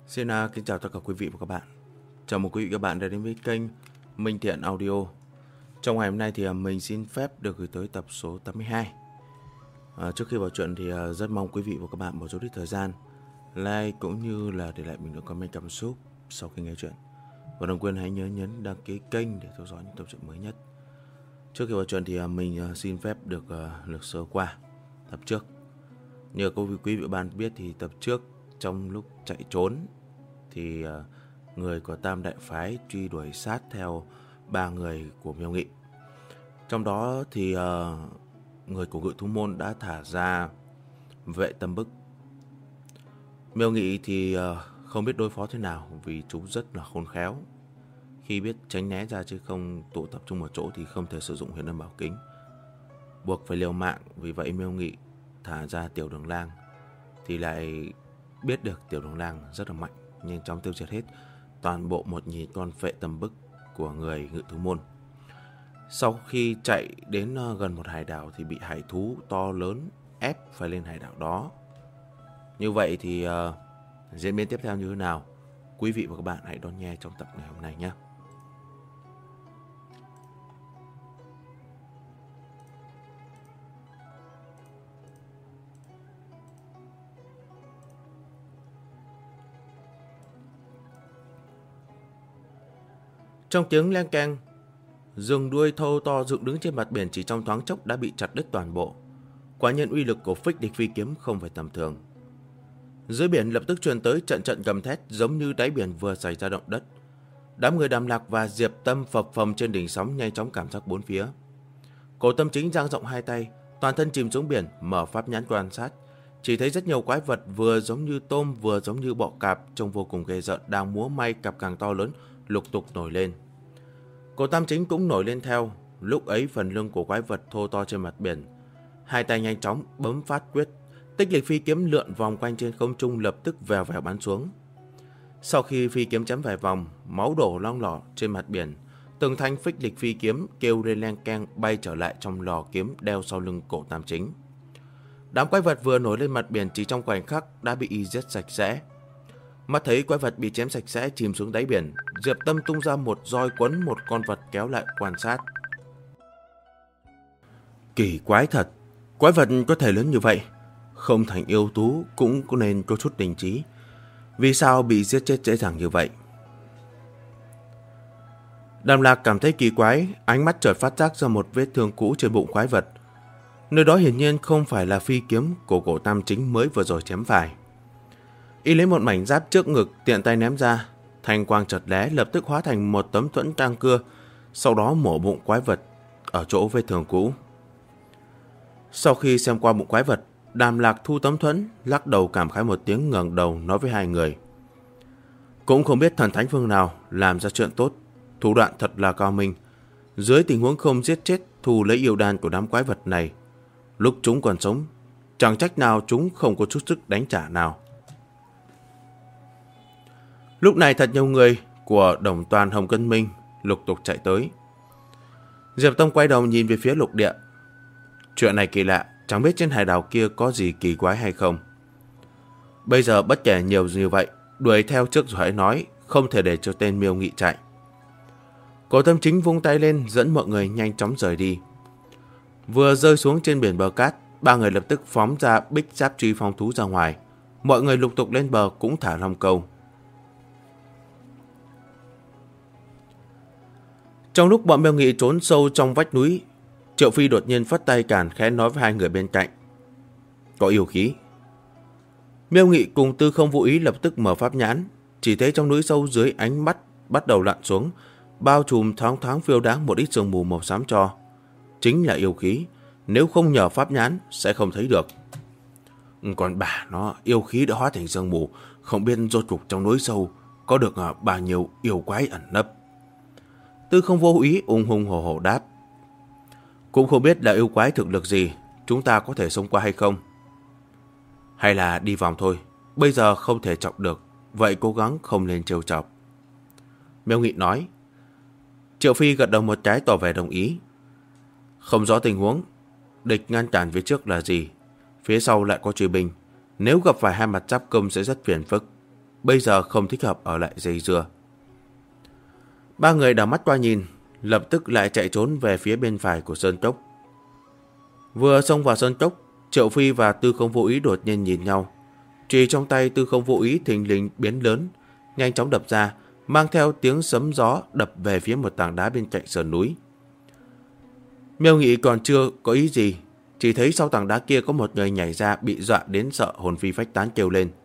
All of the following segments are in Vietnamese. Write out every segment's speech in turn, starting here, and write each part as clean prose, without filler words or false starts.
Xin kính chào tất cả quý vị và các bạn. Chào mừng quý vị và các bạn đã đến với kênh Minh Thiện Audio. Trong ngày hôm nay thì mình xin phép được gửi tới tập số 82. Trước khi vào chuyện thì rất mong quý vị và các bạn một chút ít thời gian like cũng như là để lại bình luận comment cảm xúc sau khi nghe chuyện. Và đừng quên hãy nhớ nhấn đăng ký kênh để theo dõi những tập truyện mới nhất. Trước khi vào chuyện thì mình xin phép được lược sơ qua tập trước. Như quý vị và bạn biết thì tập trước trong lúc chạy trốn thì người của Tam Đại Phái truy đuổi sát theo 3 người của Miêu Nghị. Trong đó thì người của Ngự Thú Môn đã thả ra vệ tâm bức. Miêu Nghị thì không biết đối phó thế nào vì chúng rất là khôn khéo. Khi biết tránh né ra chứ không tụ tập trung một chỗ thì không thể sử dụng huyền âm bảo kính, buộc phải liều mạng. Vì vậy Miêu Nghị thả ra Tiểu Đường Lang thì lại biết được Tiểu Đường Lang rất là mạnh, nhanh chóng tiêu diệt hết toàn bộ 1.000 con vệ tâm bức của người Ngự Thú Môn. Sau khi chạy đến gần một hải đảo thì bị hải thú to lớn ép phải lên hải đảo đó. Như vậy thì diễn biến tiếp theo như thế nào, quý vị và các bạn hãy đón nghe trong tập ngày hôm nay nhé. Trong tiếng leng keng, rừng đuôi thô to dựng đứng trên mặt biển chỉ trong thoáng chốc đã bị chặt đứt toàn bộ. Quả nhiên uy lực của Phích Địch Phi Kiếm không phải tầm thường. Dưới biển lập tức truyền tới trận trận gầm thét giống như đáy biển vừa xảy ra động đất. Đám người Đàm Lạc và Diệp Tâm phập phồng trên đỉnh sóng nhanh chóng cảm giác bốn phía. Cổ Tâm Chính dang rộng hai tay, toàn thân chìm xuống biển, mở pháp nhãn quan sát, chỉ thấy rất nhiều quái vật vừa giống như tôm vừa giống như bọ cạp trông vô cùng ghê rợn đang múa may cặp càng to lớn lục tục nổi lên. Cổ Tam Chính cũng nổi lên theo. Lúc ấy phần lưng của quái vật thô to trên mặt biển, hai tay nhanh chóng bấm phát quyết, Tích Lịch Phi Kiếm lượn vòng quanh trên không trung lập tức vèo vèo bắn xuống. Sau khi phi kiếm chém vài vòng, máu đổ long lỏ trên mặt biển, từng thanh Phích Lịch Phi Kiếm kêu lên leng keng bay trở lại trong lò kiếm đeo sau lưng Cổ Tam Chính. Đám quái vật vừa nổi lên mặt biển chỉ trong khoảnh khắc đã bị y giết sạch sẽ. Mắt thấy quái vật bị chém sạch sẽ chìm xuống đáy biển, Diệp Tâm tung ra một roi quấn một con vật kéo lại quan sát. Kỳ quái thật, quái vật có thể lớn như vậy, không thành yêu thú cũng nên có chút đình trí. Vì sao bị giết chết dễ dàng như vậy? Đàm Lạc cảm thấy kỳ quái, ánh mắt chợt phát giác ra một vết thương cũ trên bụng quái vật. Nơi đó hiển nhiên không phải là phi kiếm của Cổ Tam Chính mới vừa rồi chém phải. Y lấy một mảnh giáp trước ngực tiện tay ném ra, thanh quang chợt lóe lập tức hóa thành một tấm thuẫn trang cưa, sau đó mổ bụng quái vật ở chỗ vết thương cũ. Sau khi xem qua bụng quái vật, Đàm Lạc thu tấm thuẫn, lắc đầu cảm khái một tiếng, ngẩng đầu nói với hai người: cũng không biết thần thánh phương nào làm ra chuyện tốt, thủ đoạn thật là cao minh. Dưới tình huống không giết chết thu lấy yêu đan của đám quái vật này, lúc chúng còn sống, chẳng trách nào chúng không có chút sức đánh trả nào. Lúc này thật nhiều người của Đồng Toàn Hồng Cân Minh lục tục chạy tới. Diệp Tâm quay đầu nhìn về phía lục địa. Chuyện này kỳ lạ, chẳng biết trên hải đảo kia có gì kỳ quái hay không. Bây giờ bất kể nhiều như vậy, đuổi theo trước rồi hãy nói, không thể để cho tên Miêu Nghị chạy. Cổ Tâm Chính vung tay lên dẫn mọi người nhanh chóng rời đi. Vừa rơi xuống trên biển bờ cát, ba người lập tức phóng ra bích giáp truy phong thú ra ngoài. Mọi người lục tục lên bờ cũng thả long câu. Trong lúc bọn Miêu Nghị trốn sâu trong vách núi, Triệu Phi đột nhiên phất tay cản khẽ nói với hai người bên cạnh: có yêu khí. Miêu Nghị cùng Tư Không Vô Ý lập tức mở pháp nhãn, chỉ thấy trong núi sâu dưới ánh mắt bắt đầu lặn xuống, bao trùm thoáng thoáng phiêu đáng một ít sương mù màu xám tro. Chính là yêu khí, nếu không nhờ pháp nhãn sẽ không thấy được. Còn bà nó, yêu khí đã hóa thành sương mù, không biết rốt cuộc trong núi sâu có được bao nhiêu yêu quái ẩn nấp. Tư Không Vô Ý ung hung hổ hổ đáp: cũng không biết là yêu quái thực lực gì, chúng ta có thể xông qua hay không? Hay là đi vòng thôi, bây giờ không thể chọc được, vậy cố gắng không nên trêu chọc. Miêu Nghị nói. Triệu Phi gật đầu một cái tỏ vẻ đồng ý. Không rõ tình huống, địch ngăn cản phía trước là gì, phía sau lại có truy binh, nếu gặp phải hai mặt giáp công sẽ rất phiền phức. bây giờ không thích hợp ở lại dây dưa. Ba người đảo mắt qua nhìn, lập tức lại chạy trốn về phía bên phải của sơn cốc. Vừa xông vào sơn cốc, Triệu Phi và Tư Không Vô Ý đột nhiên nhìn nhau. Chùy trong tay Tư Không Vô Ý thình lình biến lớn, nhanh chóng đập ra, mang theo tiếng sấm gió đập về phía một tảng đá bên cạnh sườn núi. Miêu Nghị còn chưa có ý gì, chỉ thấy sau tảng đá kia có một người nhảy ra, bị dọa đến sợ hồn phi phách tán kêu lên: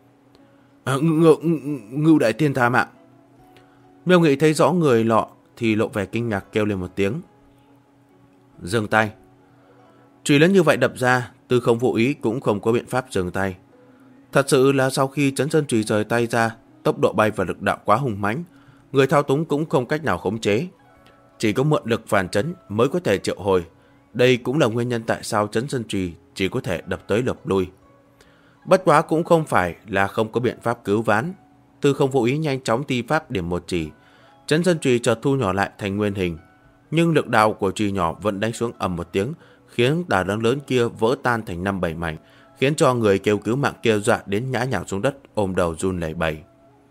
Ngưu đại tiên tha mạng. Miêu Nghị thấy rõ người lọ thì lộ vẻ kinh ngạc kêu lên một tiếng. Dừng tay. Chùy lớn như vậy đập ra, Tư Không Vô Ý cũng không có biện pháp dừng tay. Thật sự là sau khi Chấn Sơn Chùy rời tay ra, tốc độ bay và lực đạo quá hùng mãnh, người thao túng cũng không cách nào khống chế. Chỉ có mượn lực phản chấn mới có thể triệu hồi. Đây cũng là nguyên nhân tại sao Chấn Sơn Chùy chỉ có thể đập tới lượp lui. Bất quá cũng không phải là không có biện pháp cứu vãn. Tư Không Vô Ý nhanh chóng ti pháp điểm một chỉ, Chấn Sơn Chùy chợt thu nhỏ lại thành nguyên hình, nhưng lực đạo của chùy nhỏ vẫn đánh xuống ầm một tiếng, khiến tảng đá lớn kia vỡ tan thành 5-7 mảnh, khiến cho người kêu cứu mạng kia dọa đến ngã nhào xuống đất, ôm đầu run lẩy bẩy.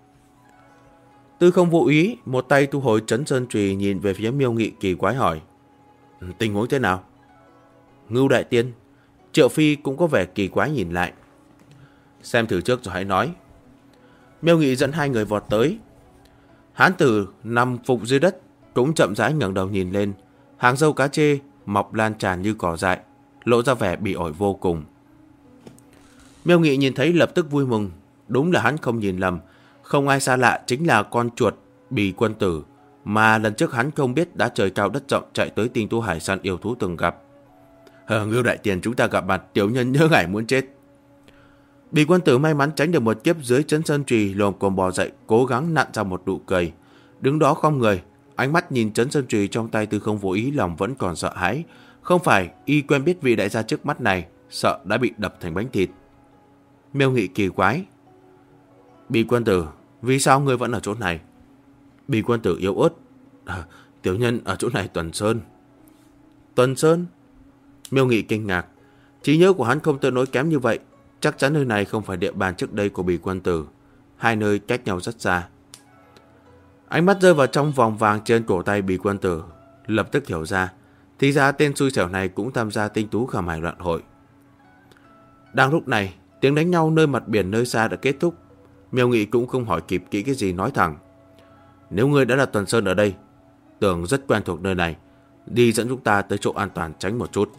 Tư Không Vô Ý một tay thu hồi Chấn Sơn Chùy, nhìn về phía Miêu Nghị kỳ quái hỏi: tình huống thế nào? Ngưu đại tiên. Triệu Phi cũng có vẻ kỳ quái nhìn lại. Xem thử trước rồi hãy nói. Miêu Nghị dẫn hai người vọt tới. Hán tử nằm phục dưới đất cũng chậm rãi ngẩng đầu nhìn lên, hàng râu cá chê mọc lan tràn như cỏ dại, lộ ra vẻ bị ổi vô cùng. Miêu Nghị nhìn thấy lập tức vui mừng, đúng là hắn không nhìn lầm, không ai xa lạ chính là con chuột Bì Quân Tử mà lần trước hắn không biết đã trời cao đất rộng chạy tới tinh tú hải săn yêu thú từng gặp. Ngưu đại tiền, chúng ta gặp mặt, tiểu nhân nhớ ngài muốn chết. Bì Quân Tử may mắn tránh được một kiếp dưới Chấn Sơn Chùy, lồm cồm bò dậy, cố gắng nặn ra một nụ cười, đứng đó không người, ánh mắt nhìn Chấn Sơn Chùy trong tay Tư Không Vô Ý, lòng vẫn còn sợ hãi. Không phải y quen biết vị đại gia trước mắt này, sợ đã bị đập thành bánh thịt. Miêu Nghị kỳ quái: Bì Quân Tử, vì sao ngươi vẫn ở chỗ này? Bì Quân Tử yếu ớt: tiểu nhân ở chỗ này tuần sơn. Tuần sơn? Miêu Nghị kinh ngạc, trí nhớ của hắn không tới nỗi kém như vậy, chắc chắn nơi này không phải địa bàn trước đây của Bì Quân Tử, hai nơi cách nhau rất xa. Ánh mắt rơi vào trong vòng vàng trên cổ tay Bì Quân Tử, lập tức hiểu ra, thì ra tên xui xẻo này cũng tham gia tinh tú khảm hải loạn hội. Đang lúc này, tiếng đánh nhau nơi mặt biển nơi xa đã kết thúc. Miêu Nghị cũng không hỏi kịp kỹ cái gì, nói thẳng: nếu ngươi đã là tuần sơn ở đây, tưởng rất quen thuộc nơi này, đi dẫn chúng ta tới chỗ an toàn tránh một chút.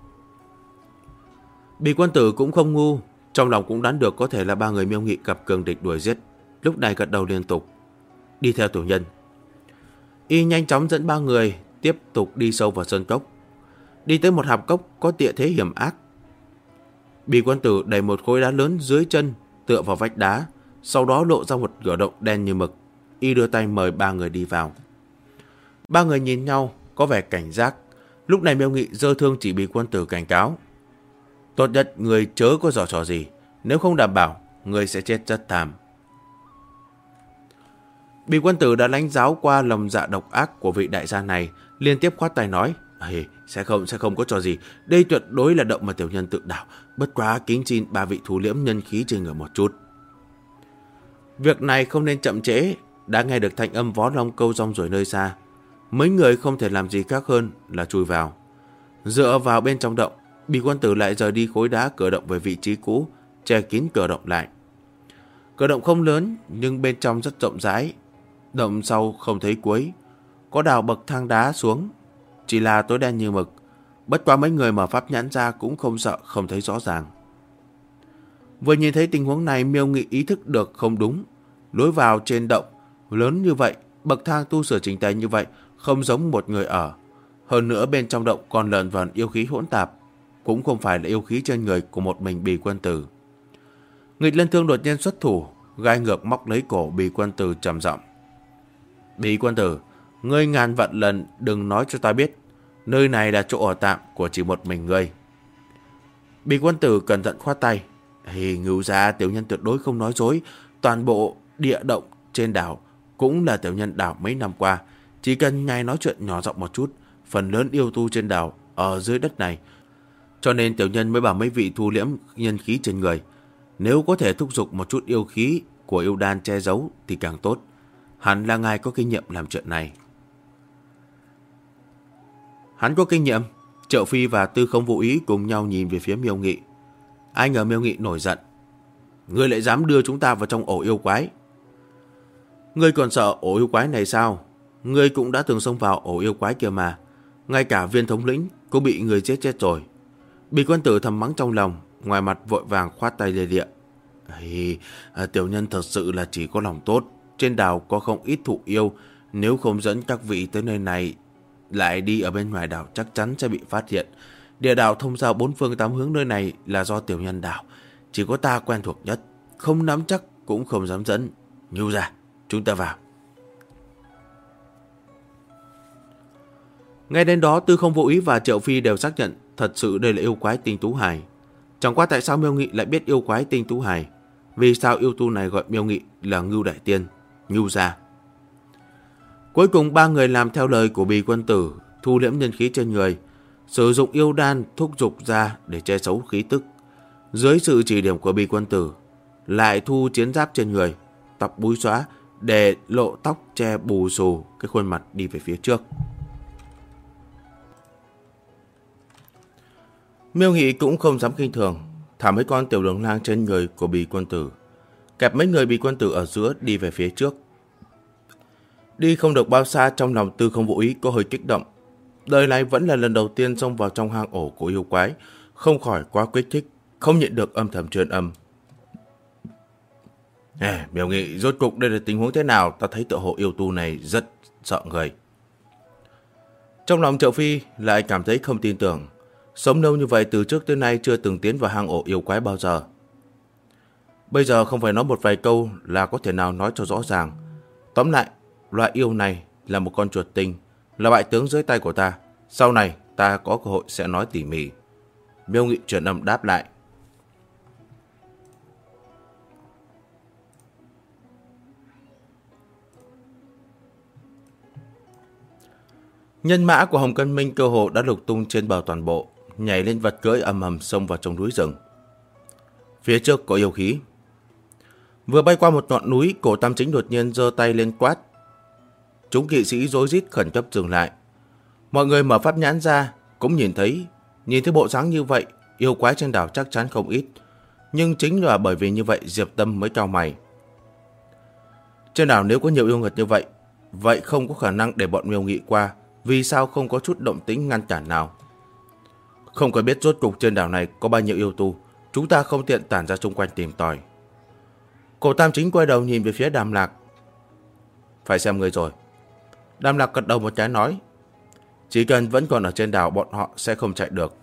Bì Quân Tử cũng không ngu, trong lòng cũng đoán được có thể là ba người Miêu Nghị gặp cường địch đuổi giết, lúc này gật đầu liên tục: đi theo tiểu nhân. Y nhanh chóng dẫn ba người tiếp tục đi sâu vào sơn cốc. Đi tới một hạp cốc có địa thế hiểm ác. Bì Quân Tử đẩy một khối đá lớn dưới chân tựa vào vách đá, sau đó lộ ra một cửa động đen như mực. Y đưa tay mời ba người đi vào. Ba người nhìn nhau có vẻ cảnh giác. Lúc này Miêu Nghị giơ thương chỉ Bì Quân Tử cảnh cáo: tốt nhất người chớ có giở trò gì, nếu không đảm bảo người sẽ chết rất thảm. Bì Quân Tử đã đánh giáo qua lòng dạ độc ác của vị đại gia này, liên tiếp khoát tay nói: sẽ không có trò gì, đây tuyệt đối là động mà tiểu nhân tự đảo, bất quá kính xin ba vị thủ liễm nhân khí trên người một chút. Việc này không nên chậm trễ. Đã nghe được thanh âm vó long câu rong ruổi nơi xa, mấy người không thể làm gì khác hơn là chui vào. Dựa vào bên trong động, Bì Quân Tử lại rời đi khối đá cửa động về vị trí cũ, che kín cửa động lại. Cửa động không lớn nhưng bên trong rất rộng rãi. Động sau không thấy cuối, có đào bậc thang đá xuống, chỉ là tối đen như mực. Bất quá mấy người mở pháp nhãn ra cũng không sợ không thấy rõ ràng. Vừa nhìn thấy tình huống này, Miêu Nghị ý thức được không đúng. Lối vào trên động lớn như vậy, bậc thang tu sửa chỉnh tề như vậy, không giống một người ở. Hơn nữa bên trong động còn lợn vợn yêu khí hỗn tạp, cũng không phải là yêu khí trên người của một mình Bì Quân Tử. Nghịch Lân Thương đột nhiên xuất thủ, gai ngược móc lấy cổ Bì Quân Tử trầm giọng: Bì Quân Tử, ngươi ngàn vạn lần đừng nói cho ta biết nơi này là chỗ ở tạm của chỉ một mình ngươi. Bì Quân Tử cẩn thận khoát tay: Ngưu gia, tiểu nhân tuyệt đối không nói dối, toàn bộ địa động trên đảo cũng là tiểu nhân đảo mấy năm qua, chỉ cần ngài nói chuyện nhỏ giọng một chút, phần lớn yêu tu trên đảo ở dưới đất này, cho nên tiểu nhân mới bảo mấy vị thu liễm nhân khí trên người. Nếu có thể thúc giục một chút yêu khí của yêu đan che giấu thì càng tốt. Hẳn là ngài có kinh nghiệm làm chuyện này. Hắn có kinh nghiệm. Triệu Phi và Tư Không Vô Ý cùng nhau nhìn về phía Miêu Nghị. Ai ngờ Miêu Nghị nổi giận. Ngươi lại dám đưa chúng ta vào trong ổ yêu quái. Ngươi còn sợ ổ yêu quái này sao? Ngươi cũng đã từng xông vào ổ yêu quái kia mà. Ngay cả Viên thống lĩnh cũng bị người giết chết rồi. Bì Quân Tử thầm mắng trong lòng, ngoài mặt vội vàng khoát tay lê địa. Tiểu nhân thật sự là chỉ có lòng tốt. Trên đảo có không ít thụ yêu. Nếu không dẫn các vị tới nơi này, lại đi ở bên ngoài đảo chắc chắn sẽ bị phát hiện. Địa đạo thông giao 4 phương 8 hướng nơi này là do tiểu nhân đảo. Chỉ có ta quen thuộc nhất. Không nắm chắc cũng không dám dẫn. Nhu ra, chúng ta vào. Ngay đến đó, Tư Không Vô Ý và Triệu Phi đều xác nhận thật sự đây là yêu quái Tinh Tú Hải. Chẳng qua tại sao Miêu Nghị lại biết yêu quái Tinh Tú Hải? Vì sao yêu tu này gọi Miêu Nghị là Ngưu Đại Tiên, Ngưu gia? Cuối cùng 3 người làm theo lời của Bì Quân Tử, thu liễm nhân khí trên người, sử dụng yêu đan thúc dục ra để che giấu khí tức. Dưới sự chỉ điểm của Bì Quân Tử, lại thu chiến giáp trên người, tóc búi xóa để lộ tóc che bù xù cái khuôn mặt đi về phía trước. Miêu Nghị cũng không dám khinh thường, thả mấy con tiểu đường lang trên người của Bì Quân Tử, kẹp mấy người Bì Quân Tử ở giữa đi về phía trước. Đi không được bao xa, trong lòng Tư Không Vô Ý có hơi kích động. Đời này vẫn là lần đầu tiên xông vào trong hang ổ của yêu quái, không khỏi quá kích thích, không nhịn được âm thầm truyền âm. Miêu Nghị, rốt cục đây là tình huống thế nào? Ta thấy tựa hồ yêu tu này rất sợ người. Trong lòng Triệu Phi lại cảm thấy không tin tưởng. Sống lâu như vậy từ trước tới nay chưa từng tiến vào hang ổ yêu quái bao giờ. Bây giờ không phải nói một vài câu là có thể nào nói cho rõ ràng. Tóm lại, loại yêu này là một con chuột tinh, là bại tướng dưới tay của ta. Sau này ta có cơ hội sẽ nói tỉ mỉ. Miêu Nghị truyền âm đáp lại. Nhân mã của Hồng Cân Minh cơ hồ đã lục tung trên bờ toàn bộ, nhảy lên vật cưỡi ầm ầm xông vào trong núi rừng. Phía trước có yêu khí. Vừa bay qua một ngọn núi, Cổ Tam Chính đột nhiên giơ tay lên quát. Chúng kỵ sĩ rối rít khẩn cấp dừng lại. Mọi người mở pháp nhãn ra, cũng nhìn thấy bộ dáng như vậy, yêu quái trên đảo chắc chắn không ít. Nhưng chính là bởi vì như vậy Diệp Tâm mới cau mày. Trên đảo nếu có nhiều yêu nghiệt như vậy, vậy không có khả năng để bọn Miêu Nghị qua. Vì sao không có chút động tĩnh ngăn cản nào? Không có biết rốt cục trên đảo này có bao nhiêu yêu tu, chúng ta không tiện tản ra xung quanh tìm tòi. Cổ Tam Chính quay đầu nhìn về phía Đàm Lạc. Phải xem người rồi. Đàm Lạc gật đầu một cái nói. Chỉ cần vẫn còn ở trên đảo, bọn họ sẽ không chạy được.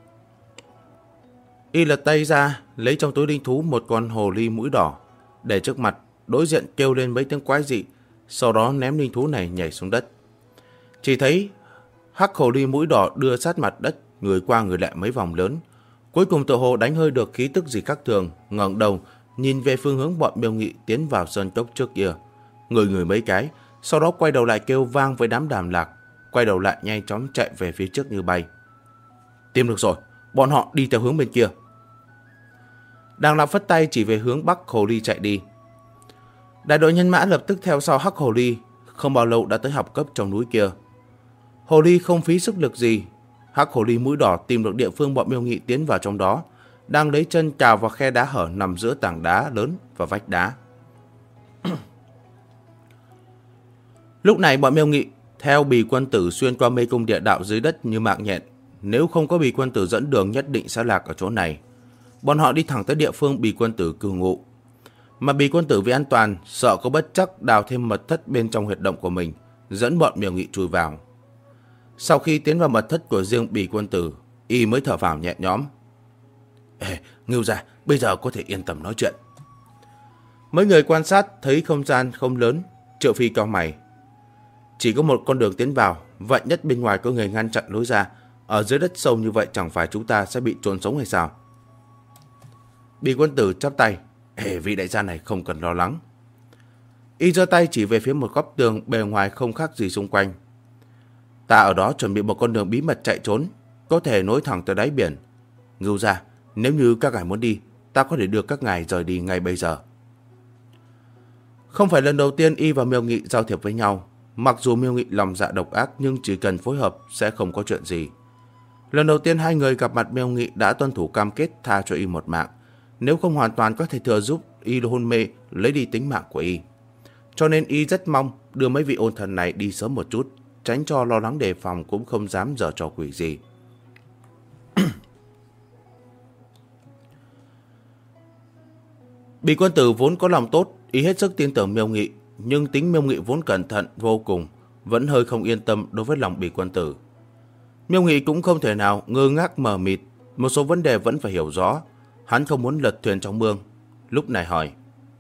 Y lật tay ra, lấy trong túi linh thú một con hồ ly mũi đỏ, để trước mặt, đối diện kêu lên mấy tiếng quái dị, sau đó ném linh thú này nhảy xuống đất. Chỉ thấy hắc hồ ly mũi đỏ đưa sát mặt đất, người qua người lại mấy vòng lớn. Cuối cùng tựa hồ đánh hơi được khí tức gì khác thường, ngẩng đầu nhìn về phương hướng bọn Miêu Nghị tiến vào sơn cốc trước kia, người mấy cái, sau đó quay đầu lại kêu vang với đám Đàm Lạc, quay đầu lại nhanh chóng chạy về phía trước như bay. Tìm được rồi, bọn họ đi theo hướng bên kia. Đàm Lạc phất tay chỉ về hướng bắc hồ ly chạy đi. Đại đội nhân mã lập tức theo sau hắc hồ ly, không bao lâu đã tới học cấp trong núi kia. Hồ ly không phí sức lực gì, hắc hồ ly mũi đỏ tìm được địa phương bọn Miêu Nghị tiến vào trong đó, đang lấy chân cào vào khe đá hở nằm giữa tảng đá lớn và vách đá. Lúc này bọn Miêu Nghị theo Bì Quân Tử xuyên qua mê cung địa đạo dưới đất như mạng nhện. Nếu không có Bì Quân Tử dẫn đường nhất định sẽ lạc ở chỗ này. Bọn họ đi thẳng tới địa phương Bì Quân Tử cư ngụ. Mà Bì Quân Tử vì an toàn, sợ có bất trắc đào thêm mật thất bên trong huyệt động của mình, dẫn bọn Miêu Nghị chui vào. Sau khi tiến vào mật thất của riêng Bì Quân Tử, y mới thở phào nhẹ nhõm. Ngưu gia, bây giờ có thể yên tâm nói chuyện. Mấy người quan sát thấy không gian không lớn, Triệu Phi cau mày. Chỉ có một con đường tiến vào, vậy nhất bên ngoài có người ngăn chặn lối ra. Ở dưới đất sâu như vậy chẳng phải chúng ta sẽ bị chôn sống hay sao? Bì Quân Tử chắp tay. Vị đại gia này không cần lo lắng. Y giơ tay chỉ về phía một góc tường bề ngoài không khác gì xung quanh. Ta ở đó chuẩn bị một con đường bí mật chạy trốn, có thể nối thẳng tới đáy biển. Ngưu gia, nếu như các ngài muốn đi, ta có thể đưa các ngài rời đi ngay bây giờ. Không phải lần đầu tiên y và Miêu Nghị giao thiệp với nhau. Mặc dù Miêu Nghị lòng dạ độc ác nhưng chỉ cần phối hợp sẽ không có chuyện gì. Lần đầu tiên hai người gặp mặt, Miêu Nghị đã tuân thủ cam kết tha cho y một mạng. Nếu không hoàn toàn có thể thừa giúp y hôn mê lấy đi tính mạng của y. Cho nên y rất mong đưa mấy vị ôn thần này đi sớm một chút, tránh cho lo lắng đề phòng cũng không dám giở trò quỷ gì. Bỉ Quân Tử vốn có lòng tốt, y hết sức tin tưởng Miêu Nghị, nhưng tính Miêu Nghị vốn cẩn thận vô cùng, vẫn hơi không yên tâm đối với lòng Bỉ Quân Tử. Miêu Nghị cũng không thể nào ngơ ngác mờ mịt, một số vấn đề vẫn phải hiểu rõ, hắn không muốn lật thuyền trong mương. Lúc này hỏi: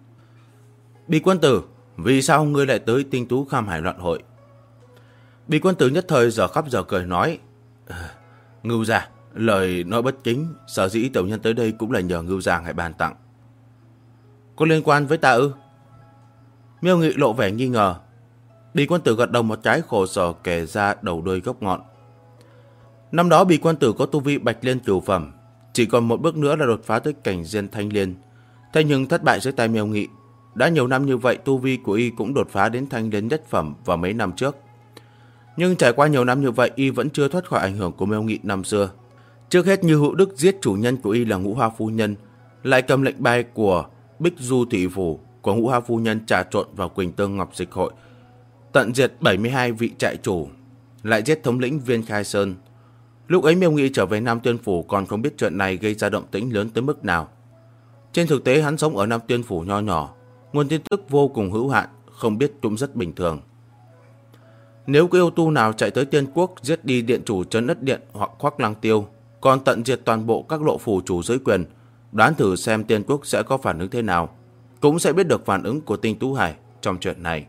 Bỉ Quân Tử, vì sao ngươi lại tới Tinh Tú Kham Hải Loạn Hội? Bỉ Quân Tử nhất thời giờ khắp giờ cười nói: Ngưu gia, lời nói bất kính, sở dĩ tiểu nhân tới đây cũng là nhờ Ngưu gia hãy ban tặng. Có liên quan với ta ư? Miêu Nghị lộ vẻ nghi ngờ. Bỉ Quân Tử gật đầu một cái, khổ sở kể ra đầu đuôi gốc ngọn. Năm đó Bỉ Quân Tử có tu vi Bạch Liên cửu phẩm, chỉ còn một bước nữa là đột phá tới cảnh Diên Thanh Liên. Thế nhưng thất bại dưới tay Miêu Nghị. Đã nhiều năm như vậy, tu vi của y cũng đột phá đến Thanh Liên nhất phẩm vào mấy năm trước. Nhưng trải qua nhiều năm như vậy, y vẫn chưa thoát khỏi ảnh hưởng của Miêu Nghị năm xưa. Trước hết, Như Hữu Đức giết chủ nhân của y là Ngũ Hoa phu nhân, lại cầm lệnh bài của Bích Du thị phủ của Ngũ Hoa phu nhân trà trộn vào Quỳnh Tương Ngọc Dịch hội, tận diệt 72 vị trại chủ, lại giết thống lĩnh Viên Khai Sơn. Lúc ấy Miêu Nghị trở về Nam Tuyên phủ còn không biết chuyện này gây ra động tĩnh lớn tới mức nào. Trên thực tế hắn sống ở Nam Tuyên phủ nho nhỏ, nguồn tin tức vô cùng hữu hạn, không biết cũng rất bình thường. Nếu có yêu tu nào chạy tới Tiên Quốc giết đi điện chủ Trấn Ất Điện hoặc Khoác Lăng Tiêu, còn tận diệt toàn bộ các lộ phủ chủ dưới quyền, đoán thử xem Tiên Quốc sẽ có phản ứng thế nào, cũng sẽ biết được phản ứng của Tinh Tú Hải trong chuyện này.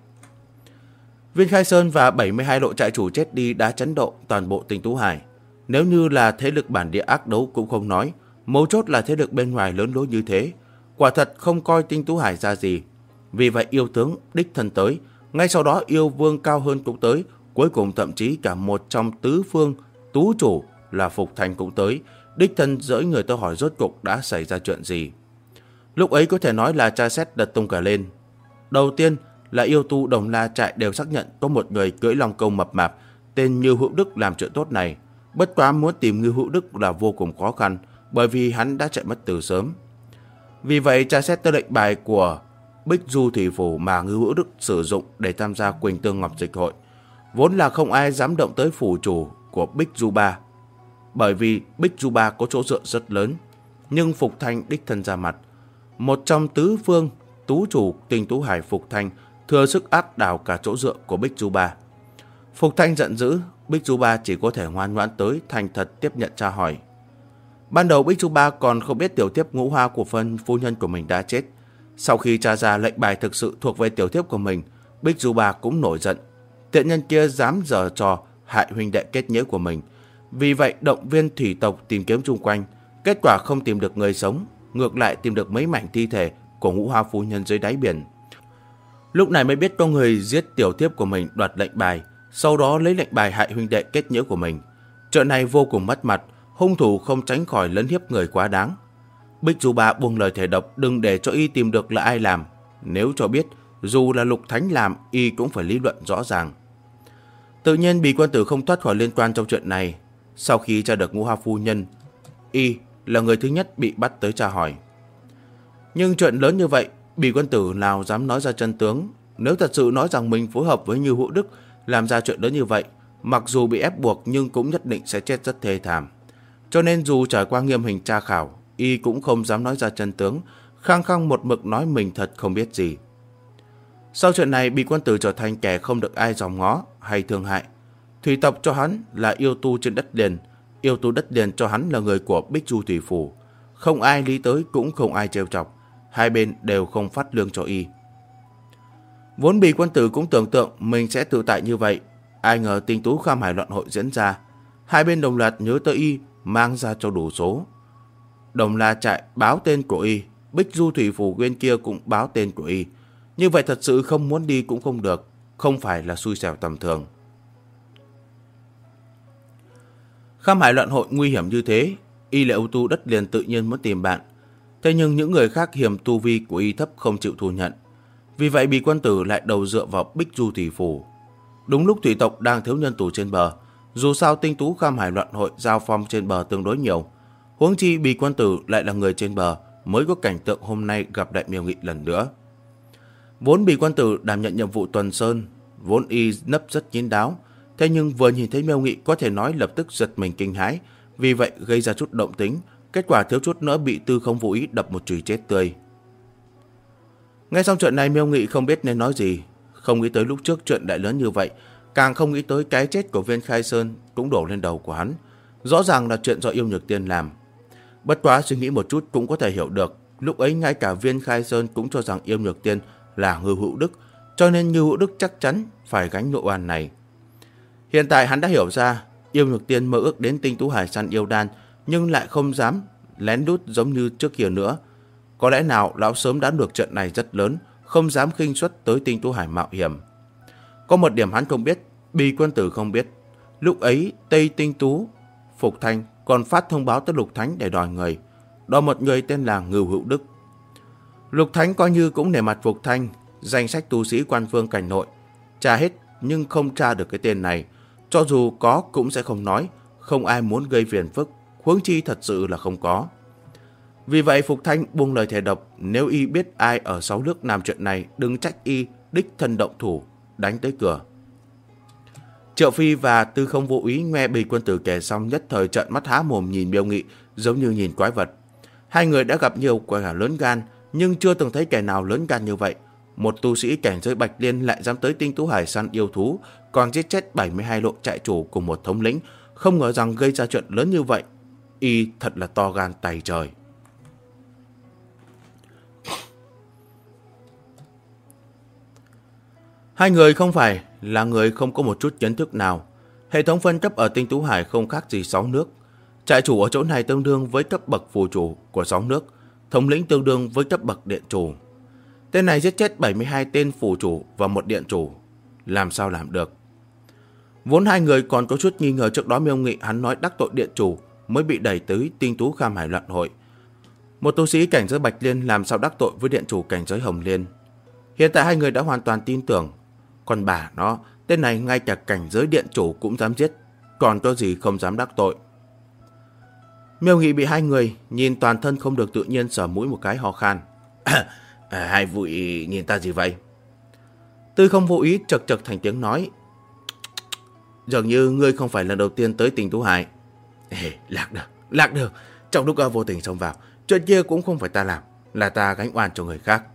Viên Khai Sơn và 72 lộ trại chủ chết đi đã chấn động toàn bộ Tinh Tú Hải. Nếu như là thế lực bản địa ác đấu cũng không nói, mấu chốt là thế lực bên ngoài lớn lối như thế, quả thật không coi Tinh Tú Hải ra gì. Vì vậy yêu tướng đích thân tới, ngay sau đó yêu vương cao hơn cũng tới, cuối cùng thậm chí cả một trong tứ phương tú chủ là Phục Thành cũng tới, đích thân dỡi người tới hỏi rốt cục đã xảy ra chuyện gì. Lúc ấy có thể nói là tra xét đật tung cả lên. Đầu tiên là yêu tu Đồng La trại đều xác nhận có một người cưỡi long câu mập mạp tên Như Hữu Đức làm chuyện tốt này. Bất quá muốn tìm Như Hữu Đức là vô cùng khó khăn, bởi vì hắn đã chạy mất từ sớm. Vì vậy tra xét tới lệnh bài của Bích Du thủy phủ mà Như Hữu Đức sử dụng để tham gia Quỳnh Tương Ngọc Dịch hội, vốn là không ai dám động tới phủ chủ của Bích Du Ba, bởi vì Bích Du Ba có chỗ dựa rất lớn. Nhưng Phục Thanh đích thân ra mặt, một trong tứ phương tú chủ Tinh Tú Hải Phục Thanh thừa sức áp đảo cả chỗ dựa của Bích Du Ba. Phục Thanh giận dữ, Bích Du Ba chỉ có thể ngoan ngoãn tới thành thật tiếp nhận tra hỏi. Ban đầu Bích Du Ba còn không biết tiểu thiếp Ngũ Hoa của phu nhân của mình đã chết. Sau khi tra ra lệnh bài thực sự thuộc về tiểu thiếp của mình, Bích Du Ba cũng nổi giận. Tiện nhân kia dám giở trò hại huynh đệ kết nghĩa của mình. Vì vậy động viên thủy tộc tìm kiếm chung quanh, kết quả không tìm được người sống, ngược lại tìm được mấy mảnh thi thể của Ngũ Hoa phu nhân dưới đáy biển. Lúc này mới biết có người giết tiểu thiếp của mình đoạt lệnh bài, sau đó lấy lệnh bài hại huynh đệ kết nghĩa của mình. Chuyện này vô cùng mất mặt, hung thủ không tránh khỏi lấn hiếp người quá đáng. Bích Du Ba buông lời thề độc đừng để cho y tìm được là ai làm. Nếu cho biết, dù là Lục Thánh làm, y cũng phải lý luận rõ ràng. Tự nhiên Bỉ Quân Tử không thoát khỏi liên quan trong chuyện này. Sau khi tra được Ngũ Hoa phu nhân, y là người thứ nhất bị bắt tới tra hỏi. Nhưng chuyện lớn như vậy, Bỉ Quân Tử nào dám nói ra chân tướng. Nếu thật sự nói rằng mình phối hợp với Như Hữu Đức làm ra chuyện lớn như vậy, mặc dù bị ép buộc nhưng cũng nhất định sẽ chết rất thê thảm. Cho nên dù trải qua nghiêm hình tra khảo, y cũng không dám nói ra chân tướng, khăng khăng một mực nói mình thật không biết gì. Sau chuyện này, Bỉ Quân Tử trở thành kẻ không được ai dòm ngó hay thương hại. Thủy tộc cho hắn là yêu tu trên đất liền, yêu tu đất liền cho hắn là người của Bích Du thủy phủ. Không ai lý tới cũng không ai trêu chọc, hai bên đều không phát lương cho y. Vốn Bỉ Quân Tử cũng tưởng tượng mình sẽ tự tại như vậy, ai ngờ Tinh Tú Kham Hải loạn hội diễn ra, hai bên đồng loạt nhớ tới y, mang ra cho đủ số. Đồng La trại báo tên của y, Bích Du thủy phủ bên kia cũng báo tên của y. Như vậy thật sự không muốn đi cũng không được, không phải là xui xẻo tầm thường. Kham Hải loạn hội nguy hiểm như thế, y là ưu tu đất liền tự nhiên muốn tìm bạn. Thế nhưng những người khác hiểm tu vi của y thấp không chịu thu nhận. Vì vậy Bì Quân Tử lại đầu dựa vào Bích Du Thủy Phủ. Đúng lúc thủy tộc đang thiếu nhân tù trên bờ, dù sao tinh tú Kham Hải Loạn Hội giao phong trên bờ tương đối nhiều. Huống chi Bì Quân Tử lại là người trên bờ, mới có cảnh tượng hôm nay gặp Đại Miêu Nghị lần nữa. Vốn Bì Quân Tử đảm nhận nhiệm vụ tuần sơn, vốn y nấp rất kín đáo, thế nhưng vừa nhìn thấy Miêu Nghị có thể nói lập tức giật mình kinh hãi, vì vậy gây ra chút động tính, kết quả thiếu chút nữa bị Tư Không Vô Ý đập một chùy chết tươi. Nghe xong chuyện này, Miêu Nghị không biết nên nói gì, không nghĩ tới lúc trước chuyện đại lớn như vậy, càng không nghĩ tới cái chết của Viên Khai Sơn cũng đổ lên đầu của hắn. Rõ ràng là chuyện do Yêu Nhược Tiên làm. Bất quá suy nghĩ một chút cũng có thể hiểu được, lúc ấy ngay cả Viên Khai Sơn cũng cho rằng Yêu Nhược Tiên là Ngưu Hữu Đức, cho nên Ngưu Hữu Đức chắc chắn phải gánh nỗi oan này. Hiện tại hắn đã hiểu ra, Yêu Nhược Tiên mơ ước đến Tinh Tú Hải săn yêu đan, nhưng lại không dám lén lút giống như trước kia nữa. Có lẽ nào lão sớm đã được trận này rất lớn, không dám khinh suất tới Tinh Tú Hải mạo hiểm. Có một điểm hắn không biết, Bì Quân Tử không biết. Lúc ấy Tây Tinh Tú, Phục Thanh còn phát thông báo tới Lục Thánh để đòi người. Đó một người tên là Ngưu Hữu Đức. Lục Thánh coi như cũng nể mặt Phục Thanh, danh sách tu sĩ quan phương cảnh nội. Tra hết nhưng không tra được cái tên này. Cho dù có cũng sẽ không nói, không ai muốn gây phiền phức, huống chi thật sự là không có. Vì vậy Phục Thanh buông lời thề độc, nếu y biết ai ở 6 nước làm chuyện này, đừng trách y đích thân động thủ, đánh tới cửa. Triệu Phi và Tư Không Vô Ý nghe Bì Quân Tử kể xong nhất thời trợn mắt há mồm nhìn Miêu Nghị, giống như nhìn quái vật. Hai người đã gặp nhiều kẻ lớn gan, nhưng chưa từng thấy kẻ nào lớn gan như vậy. Một tu sĩ cảnh giới Bạch Liên lại dám tới Tinh Tú Hải săn yêu thú, còn giết chết 72 lộ trại chủ cùng một thống lĩnh, không ngờ rằng gây ra chuyện lớn như vậy. Y thật là to gan tày trời. Hai người không phải là người không có một chút kiến thức nào. Hệ thống phân cấp ở Tinh Tú Hải không khác gì 6 nước. Trại chủ ở chỗ này tương đương với cấp bậc phù chủ của 6 nước, thống lĩnh tương đương với cấp bậc điện chủ. Tên này giết chết 72 tên phù chủ và một điện chủ, làm sao làm được? Vốn hai người còn có chút nghi ngờ trước đó Miêu Nghị hắn nói đắc tội điện chủ mới bị đẩy tới Tinh Tú Kham Hải Loạn Hội. Một tu sĩ cảnh giới Bạch Liên làm sao đắc tội với điện chủ cảnh giới Hồng Liên? Hiện tại hai người đã hoàn toàn tin tưởng. Còn bà nó, tên này ngay cả cảnh giới điện chủ cũng dám giết, còn có gì không dám đắc tội. Miêu Nghị bị hai người nhìn toàn thân không được tự nhiên, sờ mũi một cái ho khan. Hai vị nhìn ta gì vậy? Tư Không Vô Ý chật chật thành tiếng nói. Dường như ngươi không phải lần đầu tiên tới Tinh Tú Hải. Lạc được. Trong lúc vô tình xông vào, chuyện kia cũng không phải ta làm, là ta gánh oan cho người khác.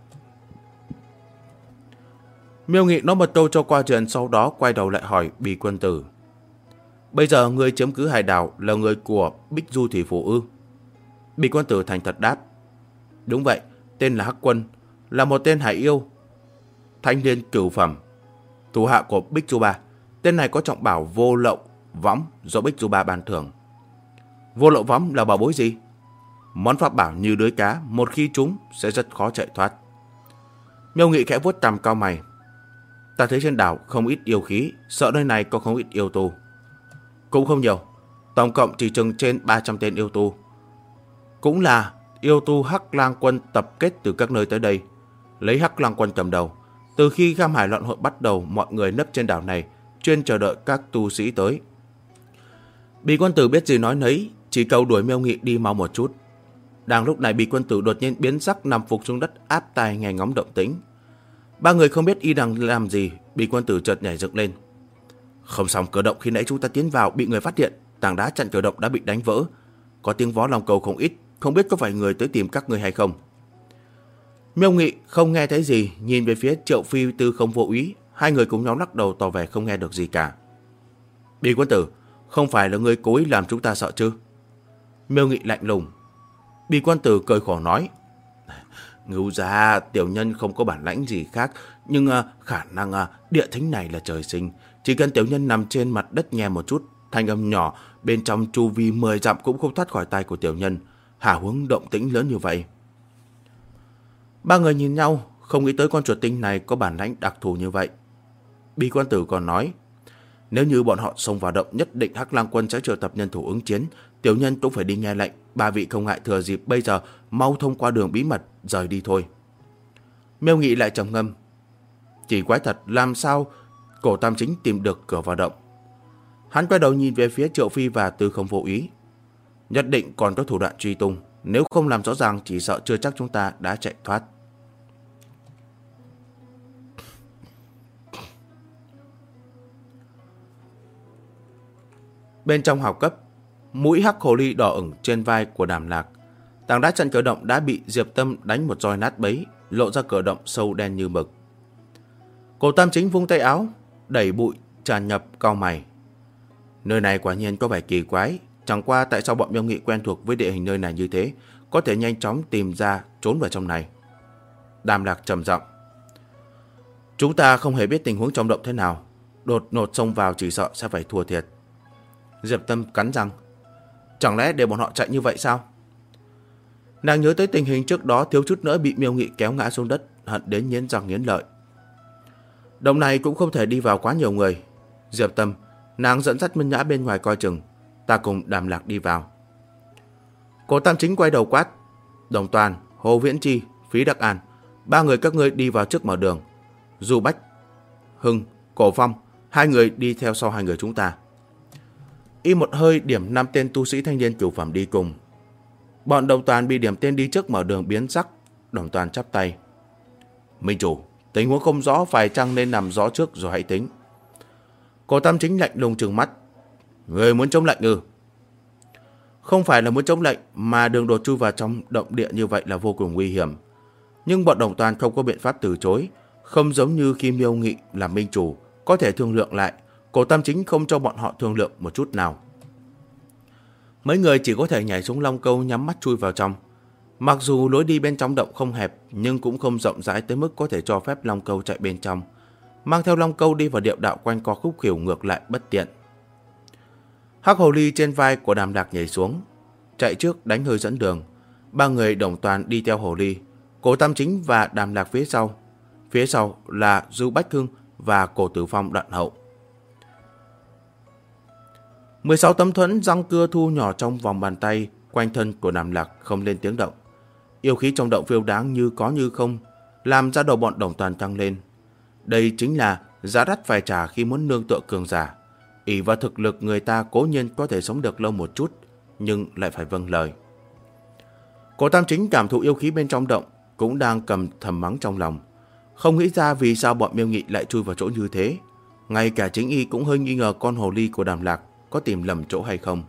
Miêu Nghị nói một câu cho qua chuyện, sau đó quay đầu lại hỏi Bì Quân Tử. Bây giờ người chiếm cứ hải đảo là người của Bích Du Thủy Phủ ư? Bì Quân Tử thành thật đáp. Đúng vậy, tên là Hắc Quân, là một tên hải yêu thanh niên cửu phẩm, thủ hạ của Bích Du Ba. Tên này có trọng bảo vô lậu võng do Bích Du Ba ban thưởng. Vô lậu võng là bảo bối gì? Món pháp bảo như lưới cá, một khi trúng sẽ rất khó chạy thoát. Miêu Nghị khẽ vuốt cằm cau mày. Ta thấy trên đảo không ít yêu khí, sợ nơi này có không ít yêu tu. Cũng không nhiều, tổng cộng chỉ chừng trên 300 tên yêu tu. Cũng là yêu tu Hắc Lang Quân tập kết từ các nơi tới đây, lấy Hắc Lang Quân cầm đầu. Từ khi Kham Hải Loạn Hội bắt đầu, mọi người nấp trên đảo này, chuyên chờ đợi các tu sĩ tới. Bì Quân Tử biết gì nói nấy, chỉ cầu đuổi Miêu Nghị đi mau một chút. Đang lúc này Bì Quân Tử đột nhiên biến sắc, nằm phục xuống đất áp tai nghe ngóng động tĩnh. Ba người không biết y đang làm gì, Bì Quân Tử chợt nhảy dựng lên. Không xong, cửa động khi nãy chúng ta tiến vào bị người phát hiện, tảng đá chặn cửa động đã bị đánh vỡ. Có tiếng vó lòng cầu không ít, không biết có phải người tới tìm các người hay không. Miêu Nghị không nghe thấy gì, nhìn về phía Triệu Phi, Tư Không Vô Ý, hai người cùng nhau lắc đầu tỏ vẻ không nghe được gì cả. Bì Quân Tử, không phải là người cố ý làm chúng ta sợ chứ? Miêu Nghị lạnh lùng. Bì Quân Tử cười khổ nói. Ngưu gia, tiểu nhân không có bản lãnh gì khác, nhưng khả năng địa thính này là trời sinh. Chỉ cần tiểu nhân nằm trên mặt đất nghe một chút, thanh âm nhỏ bên trong chu vi 10 dặm cũng không thoát khỏi tai của tiểu nhân. Hả huống động tĩnh lớn như vậy. Ba người nhìn nhau, không nghĩ tới con chuột tinh này có bản lãnh đặc thù như vậy. Bì Quân Tử còn nói, nếu như bọn họ xông vào động, nhất định Hắc Lang Quân sẽ triệu tập nhân thủ ứng chiến. Tiểu nhân cũng phải đi nghe lệnh. Ba vị không ngại thừa dịp bây giờ mau thông qua đường bí mật rời đi thôi. Miêu Nghị lại trầm ngâm. Kỳ quái thật, làm sao Cổ Tam Chính tìm được cửa vào động? Hắn quay đầu nhìn về phía Triệu Phi và Tư Không Vô Ý. Nhất định còn có thủ đoạn truy tung, nếu không làm rõ ràng chỉ sợ chưa chắc chúng ta đã chạy thoát. Bên trong hào cấp, mũi hắc hồ ly đỏ ửng trên vai của Đàm Lạc. Tảng đá chặn cửa động đã bị Diệp Tâm đánh một roi nát bấy, lộ ra cửa động sâu đen như mực. Cổ Tam Chính vung tay áo, đẩy bụi tràn nhập, cau mày. Nơi này quả nhiên có vẻ kỳ quái, chẳng qua tại sao bọn Miêu Nghị quen thuộc với địa hình nơi này như thế, có thể nhanh chóng tìm ra trốn vào trong này. Đàm Lạc trầm giọng. Chúng ta không hề biết tình huống trong động thế nào, đột ngột xông vào chỉ sợ sẽ phải thua thiệt. Diệp Tâm cắn răng. Chẳng lẽ để bọn họ chạy như vậy sao? Nàng nhớ tới tình hình trước đó thiếu chút nữa bị Miêu Nghị kéo ngã xuống đất, hận đến nghiến răng nghiến lợi. Động này cũng không thể đi vào quá nhiều người. Diệp Tâm, nàng dẫn dắt Minh Nhã bên ngoài coi chừng, ta cùng Đàm Lạc đi vào. Cổ Tam Chính quay đầu quát. Đồng Toàn, Hồ Viễn Chi, Phí Đắc An, 3 người các ngươi đi vào trước mở đường. Du Bách, Hưng, Cổ Phong, 2 người đi theo sau 2 người chúng ta. Y một hơi điểm 5 tên tu sĩ thanh niên cửu phẩm đi cùng. Bọn Đồng Toàn bị điểm tên đi trước mở đường biến sắc. Đồng Toàn chắp tay. Minh chủ, tình huống không rõ, phải chăng nên nằm rõ trước rồi hãy tính. Cổ Tam Chính lạnh lùng trừng mắt. Người muốn chống lệnh ư? Không phải là muốn chống lệnh, mà đường đột chui vào trong động địa như vậy là vô cùng nguy hiểm. Nhưng bọn Đồng Toàn không có biện pháp từ chối. Không giống như khi Miêu Nghị làm minh chủ, có thể thương lượng lại. Cổ Tam Chính không cho bọn họ thương lượng một chút nào. Mấy người chỉ có thể nhảy xuống long câu, nhắm mắt chui vào trong. Mặc dù lối đi bên trong động không hẹp, nhưng cũng không rộng rãi tới mức có thể cho phép long câu chạy bên trong. Mang theo long câu đi vào địa đạo quanh co khúc khỉu ngược lại bất tiện. Hắc hồ ly trên vai của Đàm Lạc nhảy xuống, chạy trước đánh hơi dẫn đường. 3 người Đồng Toàn đi theo hồ ly, Cổ Tam Chính và Đàm Lạc phía sau. Phía sau là Du Bách Hưng và Cổ Tử Phong đoạn hậu. 16 tấm thuẫn răng cưa thu nhỏ trong vòng bàn tay quanh thân của Đàm Lạc không lên tiếng động. Yêu khí trong động phiêu đáng như có như không, làm ra đầu bọn Đồng Toàn tăng lên. Đây chính là giá đắt phải trả khi muốn nương tựa cường giả. Ỷ vào thực lực người ta cố nhiên có thể sống được lâu một chút, nhưng lại phải vâng lời. Cổ Tam Chính cảm thụ yêu khí bên trong động, cũng đang cầm thầm mắng trong lòng. Không nghĩ ra vì sao bọn Miêu Nghị lại chui vào chỗ như thế. Ngay cả chính y cũng hơi nghi ngờ con hồ ly của Đàm Lạc có tìm lầm chỗ hay không.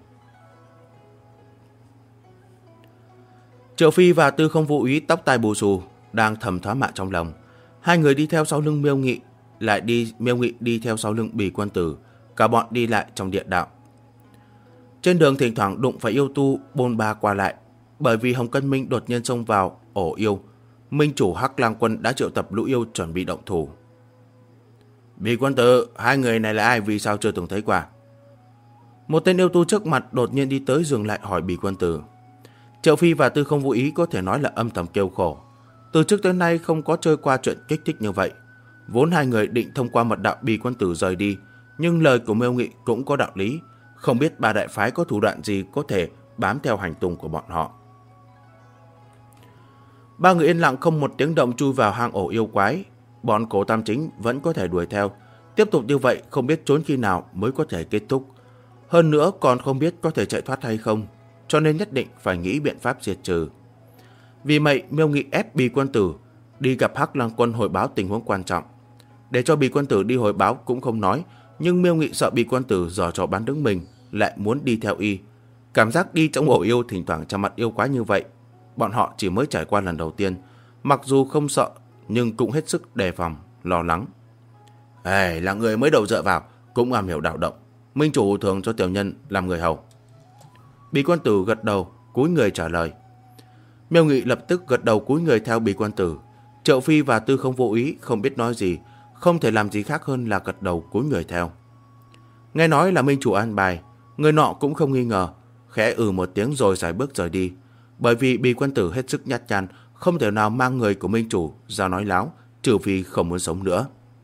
Triệu Phi và Tư Không Vô Ý tóc tai bù xù, đang thầm thoá mạ trong lòng. 2 người đi theo sau lưng Miêu Nghị, Miêu Nghị đi theo sau lưng Bỉ Quân Tử. Cả bọn đi lại trong địa đạo. Trên đường thỉnh thoảng đụng phải yêu tu bôn ba qua lại. Bởi vì Hồng Cân Minh đột nhiên xông vào ổ yêu, Minh chủ Hắc Lang Quân đã triệu tập lũ yêu chuẩn bị động thủ. Bỉ Quân Tử, 2 người này là ai, vì sao chưa từng thấy qua? Một tên yêu tu trước mặt đột nhiên đi tới dừng lại hỏi Bỉ Quân Tử. Triệu Phi và Tư Không Vô Ý có thể nói là âm thầm kêu khổ. Từ trước tới nay không có chơi qua chuyện kích thích như vậy. Vốn 2 người định thông qua mật đạo Bỉ Quân Tử rời đi, nhưng lời của Miêu Nghị cũng có đạo lý. Không biết 3 đại phái có thủ đoạn gì có thể bám theo hành tung của bọn họ. 3 người yên lặng không một tiếng động chui vào hang ổ yêu quái. Bọn Cổ Tam Chính vẫn có thể đuổi theo. Tiếp tục như vậy không biết trốn khi nào mới có thể kết thúc. Hơn nữa còn không biết có thể chạy thoát hay không, cho nên nhất định phải nghĩ biện pháp diệt trừ. Vì vậy Miêu Nghị ép Bỉ Quân Tử đi gặp Hắc Lang Quân hồi báo tình huống quan trọng. Để cho Bỉ Quân Tử đi hồi báo cũng không nói, nhưng Miêu Nghị sợ Bỉ Quân Tử giở trò bán đứng mình, lại muốn đi theo y. Cảm giác đi trong ổ yêu thỉnh thoảng chạm mặt yêu quái như vậy, bọn họ chỉ mới trải qua lần đầu tiên, mặc dù không sợ nhưng cũng hết sức đề phòng, lo lắng. Là người mới đầu dựa vào, cũng am hiểu đạo động. Minh chủ thường cho tiểu nhân làm người hầu. Bỉ Quân Tử gật đầu, cúi người trả lời. Miêu Nghị lập tức gật đầu cúi người theo Bỉ Quân Tử. Triệu Phi và Tư Không Vô Ý không biết nói gì, không thể làm gì khác hơn là gật đầu cúi người theo. Nghe nói là minh chủ an bài, người nọ cũng không nghi ngờ, khẽ một tiếng rồi sải bước rời đi. Bởi vì Bỉ Quân Tử hết sức nhát gan, không thể nào mang người của minh chủ ra nói láo, trừ phi không muốn sống nữa.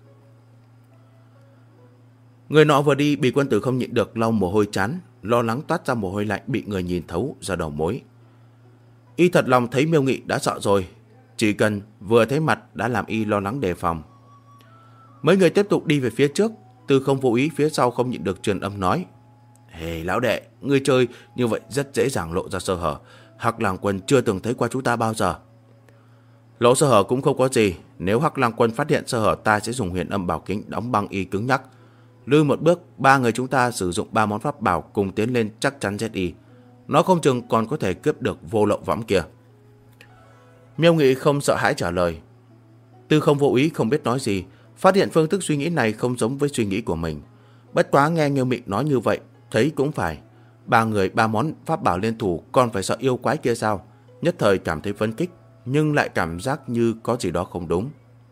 Người nọ vừa đi, Bỉ Quân Tử không nhịn được lau mồ hôi chán, lo lắng toát ra mồ hôi lạnh bị người nhìn thấu ra đầu mối. Y thật lòng thấy Miêu Nghị đã sợ rồi, chỉ cần vừa thấy mặt đã làm y lo lắng đề phòng. Mấy người tiếp tục đi về phía trước. Tư Không Vô Ý phía sau không nhịn được truyền âm nói: lão đệ, ngươi chơi như vậy rất dễ dàng lộ ra sơ hở. Hắc Lang Quân chưa từng thấy qua chúng ta bao giờ. Lộ sơ hở cũng không có gì. Nếu Hắc Lang Quân phát hiện sơ hở, ta sẽ dùng huyền âm bảo kính đóng băng y cứng nhắc. Lùi một bước, 3 người chúng ta sử dụng 3 món pháp bảo cùng tiến lên, chắc chắn giết y. Nó không chừng còn có thể cướp được vô lậu võng kia. Miêu Nghị không sợ hãi trả lời. Tư Không Vô Ý không biết nói gì, phát hiện phương thức suy nghĩ này không giống với suy nghĩ của mình. Bất quá nghe Miêu Nghị nói như vậy, thấy cũng phải. 3 người 3 món pháp bảo liên thủ, còn phải sợ yêu quái kia sao? Nhất thời cảm thấy phấn khích, nhưng lại cảm giác như có gì đó không đúng.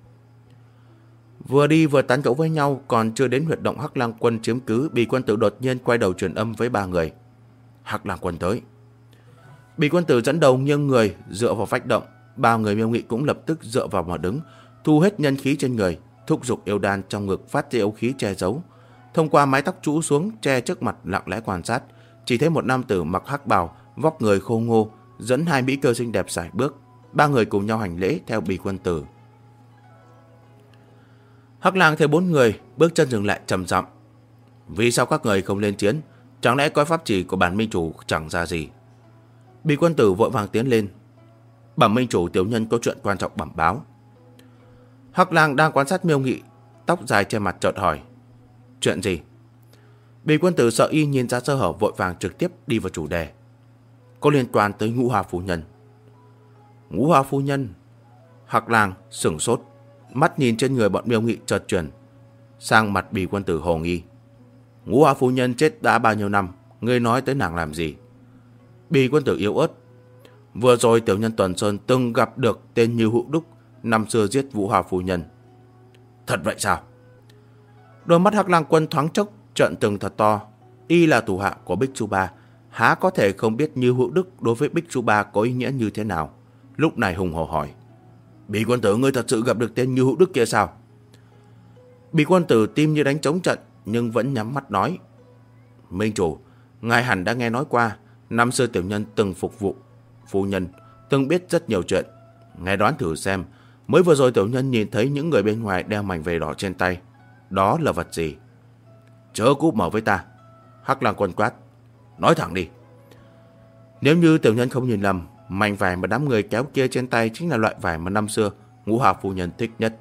Vừa đi vừa tán gẫu với nhau, còn chưa đến huyệt động Hắc Lang Quân chiếm cứ, Bì Quân Tử đột nhiên quay đầu truyền âm với 3 người. Hắc Lang Quân tới. Bì Quân Tử dẫn đầu nghiêng người dựa vào vách động. 3 người Miêu Nghị cũng lập tức dựa vào mà đứng, thu hết nhân khí trên người, thúc giục yêu đan trong ngực phát ra yêu khí che giấu. Thông qua mái tóc rũ xuống che trước mặt lặng lẽ quan sát, chỉ thấy một nam tử mặc hắc bào, vóc người khô ngô, dẫn 2 mỹ cơ xinh đẹp sải bước. 3 người cùng nhau hành lễ theo Bì Quân Tử. Hắc Lang thấy 4 người, bước chân dừng lại trầm giọng. Vì sao các người không lên chiến? Chẳng lẽ coi pháp chỉ của bản minh chủ chẳng ra gì? Bì Quân Tử vội vàng tiến lên. Bẩm minh chủ, tiểu nhân có chuyện quan trọng bẩm báo. Hắc Lang đang quan sát Miêu Nghị, tóc dài trên mặt chợt hỏi. Chuyện gì? Bì Quân Tử sợ y nhìn ra sơ hở, vội vàng trực tiếp đi vào chủ đề. Có liên quan tới Ngũ Hoa phu nhân. Ngũ Hoa phu nhân? Hắc Lang sửng sốt, mắt nhìn trên người bọn Miêu Nghị chợt chuyển sang mặt Bì Quân Tử hồ nghi. Ngũ Hoa phu nhân chết đã bao nhiêu năm, ngươi nói tới nàng làm gì? Bì Quân Tử yếu ớt. Vừa rồi tiểu nhân Tuần Sơn từng gặp được tên Như Hữu Đúc, năm xưa giết Vũ Hoa phu nhân. Thật vậy sao? Đôi mắt Hắc Lang Quân thoáng chốc trợn trừng thật to. Y là thủ hạ của Bích Chu Ba, há có thể không biết Như Hữu Đức đối với Bích Chu Ba có ý nghĩa như thế nào? Lúc này hùng hổ hỏi. Bì Quân Tử, ngươi thật sự gặp được tên Như Hữu Đức kia sao? Bì Quân Tử tim như đánh trống trận, nhưng vẫn nhắm mắt nói. Minh chủ, ngài hẳn đã nghe nói qua, năm xưa tiểu nhân từng phục vụ phu nhân, từng biết rất nhiều chuyện. Ngài đoán thử xem, mới vừa rồi tiểu nhân nhìn thấy những người bên ngoài đeo mảnh vải đỏ trên tay. Đó là vật gì? Chớ cúp mở với ta. Hắc Lang Quân quát. Nói thẳng đi. Nếu như tiểu nhân không nhìn lầm, mảnh vải mà đám người kéo kia trên tay chính là loại vải mà năm xưa Ngũ Hoa phu nhân thích nhất.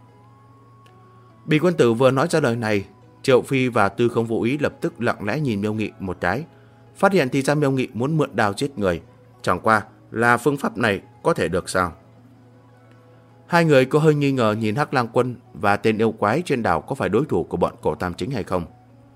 Bì Quân Tử vừa nói ra lời này, Triệu Phi và Tư Không Vô Ý lập tức lặng lẽ nhìn Miêu Nghị một cái, phát hiện thì ra Miêu Nghị muốn mượn đao giết người. Chẳng qua là phương pháp này có thể được sao? Hai người có hơi nghi ngờ nhìn Hắc Lang Quân và tên yêu quái trên đảo có phải đối thủ của bọn Cổ Tam Chính hay không.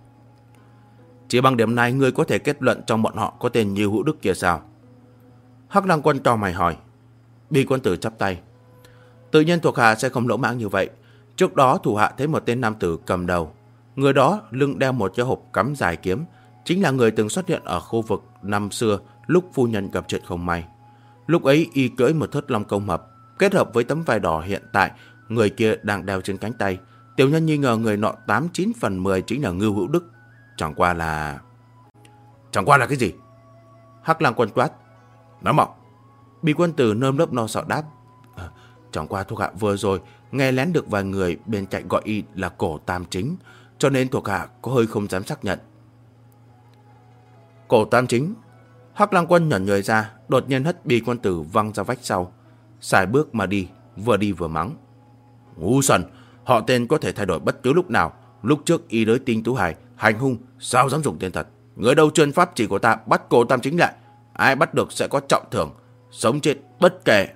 Chỉ bằng điểm này ngươi có thể kết luận trong bọn họ có tên Như Hữu Đức kia sao? Hắc Lang Quân cau mày hỏi. Bì Quân Tử chắp tay. Tự nhiên thuộc hạ sẽ không lỗ mãng như vậy. Trước đó thủ hạ thấy một tên nam tử cầm đầu. Người đó lưng đeo một cái hộp cắm dài kiếm, chính là người từng xuất hiện ở khu vực năm xưa lúc phu nhân gặp chuyện không may. Lúc ấy y cưỡi một thớt long công mập, kết hợp với tấm vải đỏ hiện tại người kia đang đeo trên cánh tay. Tiểu nhân nghi ngờ người nọ 89 phần 10 chính là Ngưu Hữu Đức. Chẳng qua là cái gì? Hắc Lang Quân quát. Nói mỏng. Bì Quân Tử nơm nớp lo sợ đáp. Chẳng qua thuộc hạ vừa rồi nghe lén được vài người bên cạnh gọi y là Cổ Tam Chính, cho nên thuộc hạ có hơi không dám xác nhận. Cổ Tam Chính? Hắc Lang Quân nhẩn người ra, đột nhiên hất Bì Quân Tử văng ra vách sau, xài bước mà đi vừa mắng. Ngu xuẩn, họ tên có thể thay đổi bất cứ lúc nào. Lúc trước y đối Tinh Tú Hải hành hung, sao dám dùng tên thật? Người đầu truyền pháp chỉ của ta bắt Cổ Tam Chính lại, ai bắt được sẽ có trọng thưởng, sống chết bất kể.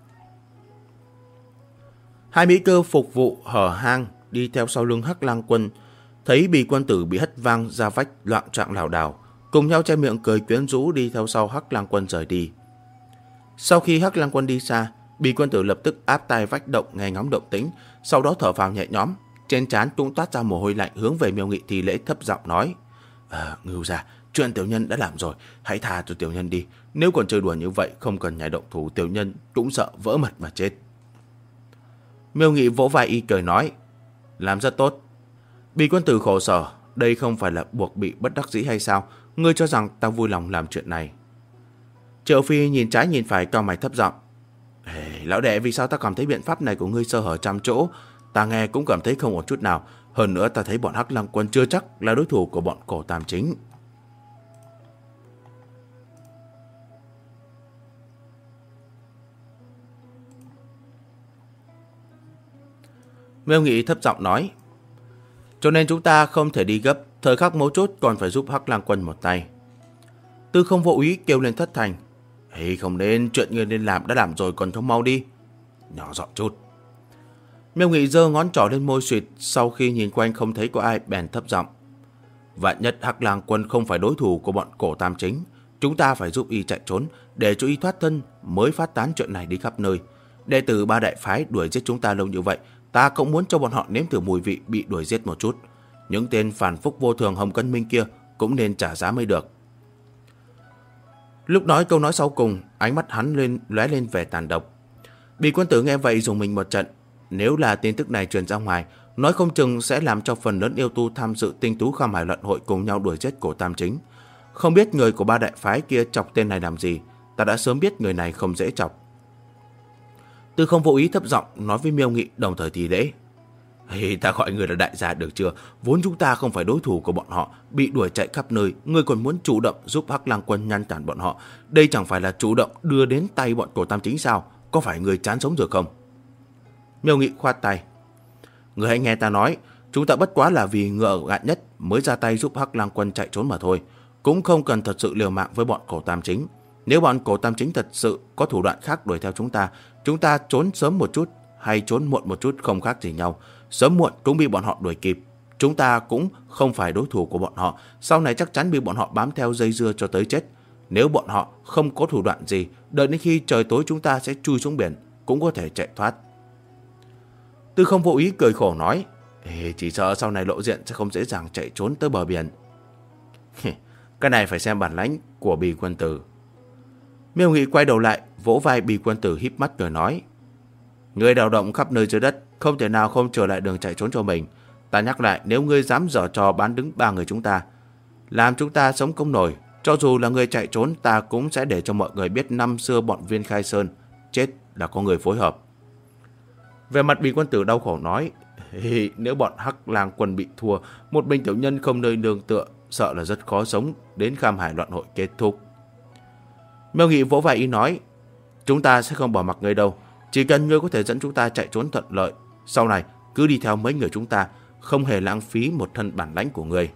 Hai mỹ cơ phục vụ hở hang đi theo sau lưng Hắc Lang Quân, thấy Bì Quân Tử bị hất văng ra vách loạn trạng lảo đảo, cùng nhau che miệng cười quyến rũ đi theo sau Hắc Lang Quân rời đi. Sau khi Hắc Lang Quân đi xa, Bì Quân Tử lập tức áp tai vách động nghe ngóng động tĩnh, sau đó thở phào nhẹ nhõm, trên trán cũng toát ra mồ hôi lạnh, hướng về Miêu Nghị thi lễ thấp giọng nói: Ngưu gia, chuyện tiểu nhân đã làm rồi, hãy tha cho tiểu nhân đi. Nếu còn chơi đùa như vậy, không cần nhảy động thủ, tiểu nhân cũng sợ vỡ mật mà chết. Miêu Nghị vỗ vai y cười nói: Làm rất tốt. Bì Quân Tử khổ sở, đây không phải là buộc bị bất đắc dĩ hay sao? Ngươi cho rằng ta vui lòng làm chuyện này? Triệu Phi nhìn trái nhìn phải, cau mày thấp giọng: Lão đệ, vì sao ta cảm thấy biện pháp này của ngươi sơ hở trăm chỗ? ta nghe cũng cảm thấy không ổn chút nào. Hơn nữa ta thấy bọn Hắc Lang Quân chưa chắc là đối thủ của bọn Cổ Tam Chính. Miêu Nghị thấp giọng nói, cho nên chúng ta không thể đi gấp, thời khắc mấu chốt còn phải giúp Hắc Lang Quân một tay. Tư Không Vô Úy kêu lên thất thành, không nên, chuyện người nên làm đã làm rồi, còn không mau đi. Nhỏ giọng chút. Miêu Nghị giơ ngón trỏ lên môi suyệt, sau khi nhìn quanh không thấy có ai bèn thấp giọng, vạn nhất Hắc Lang Quân không phải đối thủ của bọn Cổ Tam Chính, chúng ta phải giúp y chạy trốn, để cho y thoát thân, mới phát tán chuyện này đi khắp nơi. Đệ tử ba đại phái đuổi giết chúng ta lâu như vậy, ta cũng muốn cho bọn họ nếm thử mùi vị bị đuổi giết một chút. Những tên phản phúc vô thường Hồng Cân Minh kia cũng nên trả giá mới được. Lúc nói câu nói sau cùng, ánh mắt hắn lóe lên vẻ tàn độc. Bỉ Quân Tử nghe vậy dùng mình một trận. Nếu là tin tức này truyền ra ngoài, nói không chừng sẽ làm cho phần lớn yêu tu tham dự tinh tú Kham Hải luận hội cùng nhau đuổi giết Cổ Tam Chính. Không biết người của ba đại phái kia chọc tên này làm gì, ta đã sớm biết người này không dễ chọc. Tư Không Vô Ý thấp giọng nói với Miêu Nghị, đồng thời thì lễ. Ta gọi người là đại gia được chưa? Vốn chúng ta không phải đối thủ của bọn họ, bị đuổi chạy khắp nơi, ngươi còn muốn chủ động giúp Hắc Lang Quân ngăn cản bọn họ. Đây chẳng phải là chủ động đưa đến tay bọn Cổ Tam Chính sao? Có phải ngươi chán sống rồi không? Miêu Nghị khoát tay. Ngươi hãy nghe ta nói, chúng ta bất quá là vì ngựa gạn nhất mới ra tay giúp Hắc Lang Quân chạy trốn mà thôi, cũng không cần thật sự liều mạng với bọn Cổ Tam Chính. Nếu bọn Cổ Tam Chính thật sự có thủ đoạn khác đuổi theo chúng ta trốn sớm một chút hay trốn muộn một chút không khác gì nhau, sớm muộn cũng bị bọn họ đuổi kịp. Chúng ta cũng không phải đối thủ của bọn họ, sau này chắc chắn bị bọn họ bám theo dây dưa cho tới chết. Nếu bọn họ không có thủ đoạn gì, đợi đến khi trời tối chúng ta sẽ chui xuống biển, cũng có thể chạy thoát. Tư Không Vô Ý cười khổ nói, chỉ sợ sau này lộ diện sẽ không dễ dàng chạy trốn tới bờ biển. Cái này phải xem bản lãnh của Bỉ Quân Tử. Miêu Nghị quay đầu lại, vỗ vai Bỉ Quân Tử híp mắt cười nói, ngươi đào động khắp nơi dưới đất, không thể nào không trở lại đường chạy trốn cho mình. Ta nhắc lại, nếu ngươi dám giở trò bán đứng ba người chúng ta, làm chúng ta sống không nổi, cho dù là ngươi chạy trốn, ta cũng sẽ để cho mọi người biết năm xưa bọn Viên Khai Sơn chết là có người phối hợp. Về mặt Bỉ Quân Tử đau khổ nói, nếu bọn Hắc Lang Quân bị thua, một mình tiểu nhân không nơi nương tựa, sợ là rất khó sống đến Kham Hải luận hội kết thúc. Miêu Nghị vỗ vai y nói, chúng ta sẽ không bỏ mặc ngươi đâu, chỉ cần ngươi có thể dẫn chúng ta chạy trốn thuận lợi, sau này cứ đi theo mấy người chúng ta, không hề lãng phí một thân bản lãnh của ngươi.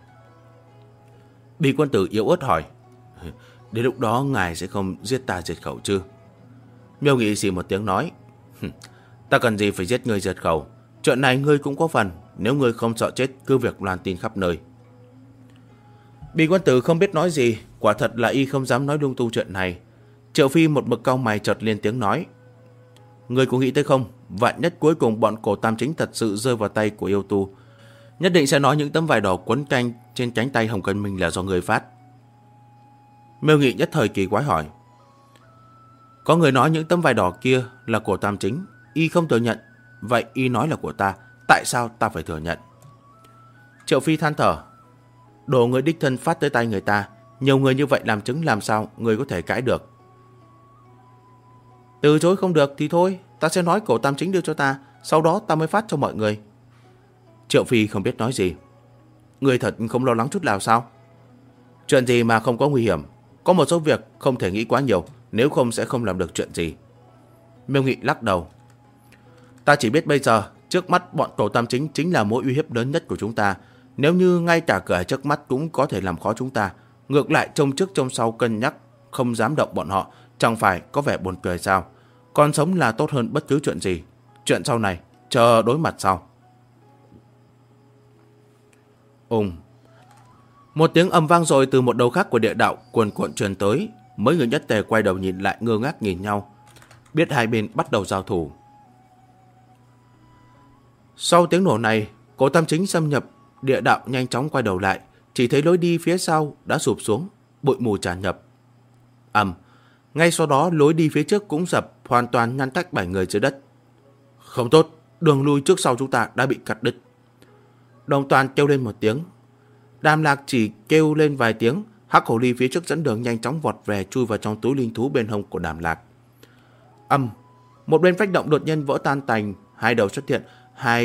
Bỉ Quân Tử yếu ớt hỏi, đến lúc đó ngài sẽ không giết ta diệt khẩu chứ? Miêu Nghị xì một tiếng nói, ta cần gì phải giết ngươi diệt khẩu, chuyện này ngươi cũng có phần, nếu ngươi không sợ chết cứ việc loan tin khắp nơi. Bỉ Quân Tử không biết nói gì, quả thật là y không dám nói lung tung chuyện này. Triệu Phi một bậc cau mày chợt lên tiếng nói, ngươi có nghĩ tới không, vạn nhất cuối cùng bọn Cổ Tam Chính thật sự rơi vào tay của yêu tu, nhất định sẽ nói những tấm vải đỏ quấn canh trên cánh tay Hồng Cân Minh là do ngươi phát. Miêu Nghị nhất thời kỳ quái hỏi, có người nói những tấm vải đỏ kia là của Tam Chính, y không thừa nhận, vậy y nói là của ta, tại sao ta phải thừa nhận? Triệu Phi than thở, đồ người đích thân phát tới tay người ta, nhiều người như vậy làm chứng, làm sao người có thể cãi được? Từ chối không được thì thôi, ta sẽ nói Cổ Tam Chính đưa cho ta, sau đó ta mới phát cho mọi người. Triệu Phi không biết nói gì. Người thật không lo lắng chút nào sao? Chuyện gì mà không có nguy hiểm, có một số việc không thể nghĩ quá nhiều, nếu không sẽ không làm được chuyện gì. Miêu Nghị lắc đầu, ta chỉ biết bây giờ trước mắt bọn Cổ Tam Chính chính là mối uy hiếp lớn nhất của chúng ta. Nếu như ngay cả cửa trước mắt cũng có thể làm khó chúng ta, ngược lại trông trước trông sau cân nhắc không dám động bọn họ, chẳng phải có vẻ buồn cười sao? Còn sống là tốt hơn bất cứ chuyện gì. Chuyện sau này chờ đối mặt sau. Một tiếng ầm vang rồi từ một đầu khác của địa đạo cuồn cuộn truyền tới. Mấy người nhất tề quay đầu nhìn lại, ngơ ngác nhìn nhau, biết hai bên bắt đầu giao thủ. Sau tiếng nổ này, Cổ Tam Chính xâm nhập địa đạo nhanh chóng quay đầu lại, chỉ thấy lối đi phía sau đã sụp xuống, bụi mù tràn nhập. Ngay sau đó lối đi phía trước cũng sập, hoàn toàn ngăn cách 7 người dưới đất. Không tốt, đường lui trước sau chúng ta đã bị cắt đứt. Đồng Toàn kêu lên một tiếng. Đàm Lạc chỉ kêu lên vài tiếng, Hắc Hổ Ly phía trước dẫn đường nhanh chóng vọt về, chui vào trong túi linh thú bên hông của Đàm Lạc. Một bên vách động đột nhiên vỡ tan tành, hai đầu xuất hiện, hai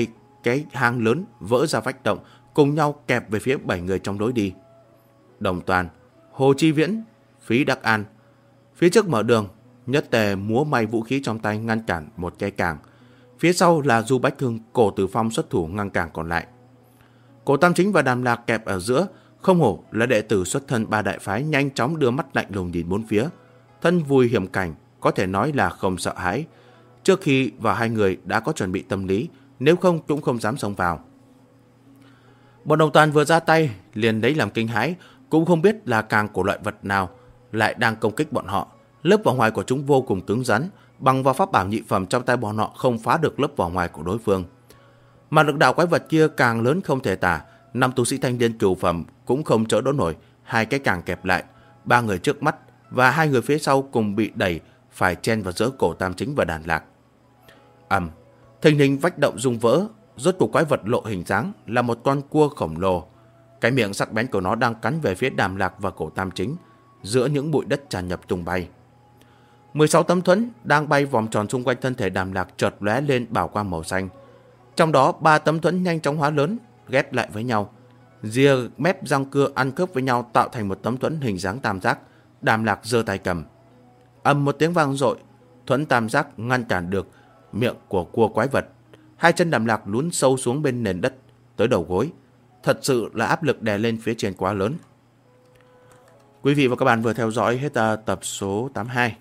cái hang lớn vỡ ra vách động, cùng nhau kẹp về phía 7 người trong lối đi. Đồng Toàn, Hồ Chi Viễn, Phí Đắc An. Phía trước mở đường, Nhất Tề múa may vũ khí trong tay ngăn cản một cái cảng. Phía sau là Du Bách Hưng, Cổ Tử Phong xuất thủ ngăn cản còn lại. Cổ Tam Chính và Đàm Lạc kẹp ở giữa, không hổ là đệ tử xuất thân 3 đại phái, nhanh chóng đưa mắt lạnh lùng nhìn bốn phía. Thân vùi hiểm cảnh, có thể nói là không sợ hãi. Trước khi vào hai người đã có chuẩn bị tâm lý, nếu không cũng không dám xông vào. Bọn Đồng Toàn vừa ra tay, liền lấy làm kinh hãi, cũng không biết là càng của loại vật nào lại đang công kích bọn họ. Lớp vỏ ngoài của chúng vô cùng cứng rắn, bằng vào pháp bảo nhị phẩm trong tay bọn họ không phá được lớp vỏ ngoài của đối phương. Mà lực đạo quái vật kia càng lớn không thể tả, 5 tu sĩ thanh niên cửu phẩm cũng không chỡ đỡ nổi, hai cái càng kẹp lại, 3 người trước mắt và 2 người phía sau cùng bị đẩy phải chen vào giữa Cổ Tam Chính và Đàn Lạc. Thình lình vách động rung vỡ, rốt cuộc quái vật lộ hình dáng là một con cua khổng lồ. Cái miệng sắc bén của nó đang cắn về phía Đàm Lạc và Cổ Tam Chính, giữa những bụi đất tràn nhập tung bay. 16 tấm thuẫn đang bay vòng tròn xung quanh thân thể Đàm Lạc chợt lóe lên bảo quang màu xanh. Trong đó 3 tấm thuẫn nhanh chóng hóa lớn, ghép lại với nhau. Rìa mép răng cưa ăn khớp với nhau tạo thành một tấm thuẫn hình dáng tam giác. Đàm Lạc giơ tay cầm. Ầm một tiếng vang dội, thuẫn tam giác ngăn cản được miệng của cua quái vật. Hai chân Đàm Lạc lún sâu xuống bên nền đất tới đầu gối. Thật sự là áp lực đè lên phía trên quá lớn. Quý vị và các bạn vừa theo dõi hết tập số 82.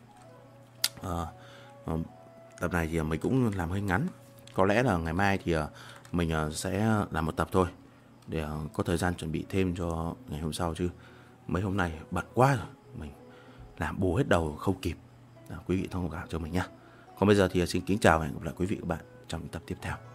Tập này thì mình cũng làm hơi ngắn. Có lẽ là ngày mai thì mình sẽ làm một tập thôi, để có thời gian chuẩn bị thêm cho ngày hôm sau, chứ mấy hôm nay bận quá rồi, mình làm bù hết đầu không kịp. Quý vị thông cảm cho mình nhé. Còn bây giờ thì xin kính chào và hẹn gặp lại quý vị và các bạn trong những tập tiếp theo.